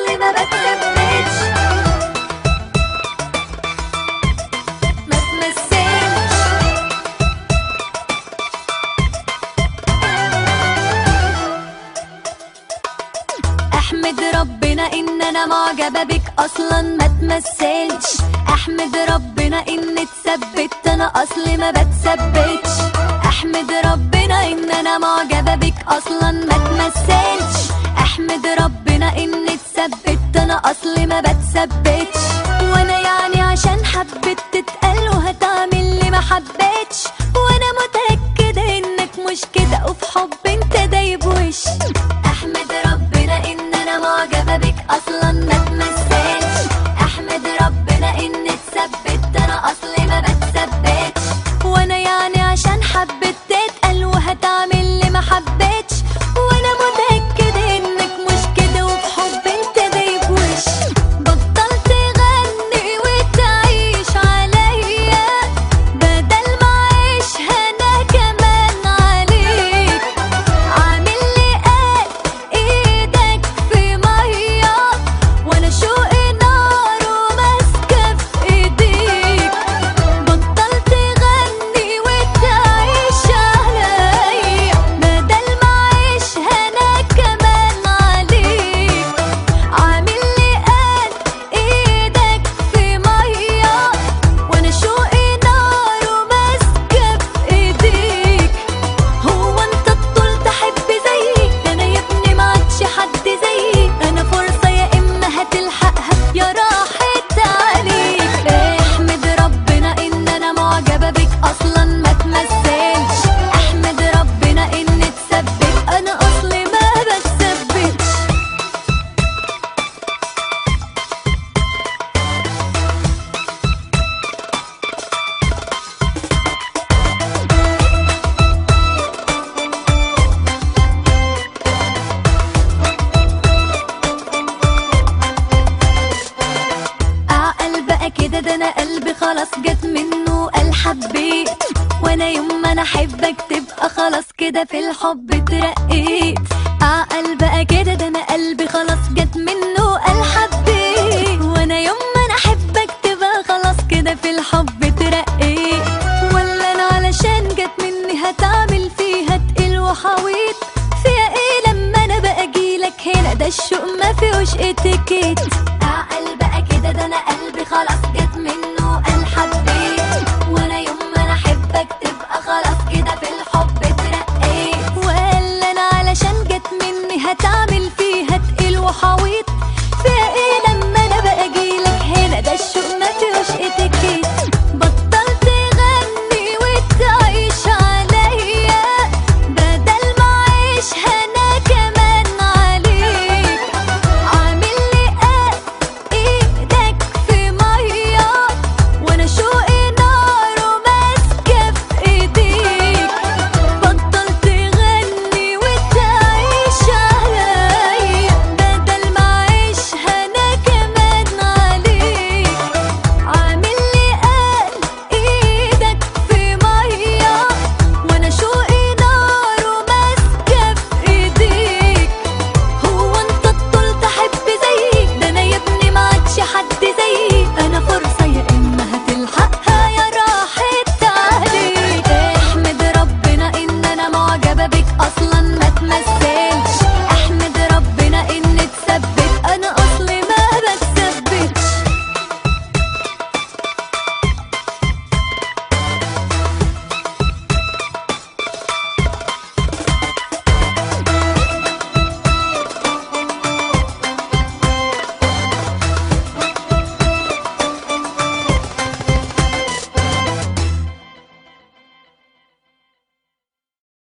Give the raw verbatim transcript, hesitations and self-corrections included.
اصلي ما بتثبتش، ما تمثلش. احمد ربنا ان انا معجبة بك اصلا ما تمثلش، احمد ربنا ان اتثبت انا اصلي ما بتثبتش، احمد ربنا ان انا معجبة بك اصلا ما تمثلش، احمد ربنا ان اتثبت انا اصلي ما بتثبتش. وانا يعني عشان حبيت تتقل وهتعمل لي ما حبيتش، وانا متأكدة انك مش كده وفي حب انت دايب وش. احمد ربنا ان انا معجبة بك اصلا ما تمثلش، احمد ربنا ان اتثبت انا اصلي ما بتثبتش، وانا يعني عشان حبيت تتقل وهتعمل لي ما حبيتش، وانا متأكدة انك مش كده وفي حب انت دايب وش. بطلت تغني وتعيش عليا بدل ما اعيشها انا كمان عليك، عامل لي قال ايدك في ميه وانا شوقي نار وماسكه في ايديك. بطلت تغني وتعيش عليا بدل ما اعيشها انا كمان عليك، عامل لي قال ايدك في ميه وانا شوقي نار وماسكه في ايديك. هو انت تطول تحب زيي؟ انا يا ابني ما عادش حد زيي، انا فرصه يا اما هتلحقها يا راحت عليك. احمد ربنا ان انا معجبه بك اصلا ما تمثلش، احمد ربنا ان اتثبت انا اصلي ما بتثبتش. اعقل بقى كده، ده انا قلبي خلاص جت منه قال حبيت، وانا يوم ما انا احبك تبقى خلاص كده في الحب اترقيت. اعقل بقى كده، ده انا قلبي خلاص جت منه قال حبيت، وانا يوم ما انا احبك تبقى خلاص كده في الحب اترقيت. ولا انا علشان جت مني هتعمل فيها تقيل وحويط، فيها ايه لما انا بقى اجيلك هنا؟ ده الشوق ما فيهوش اتيكيت.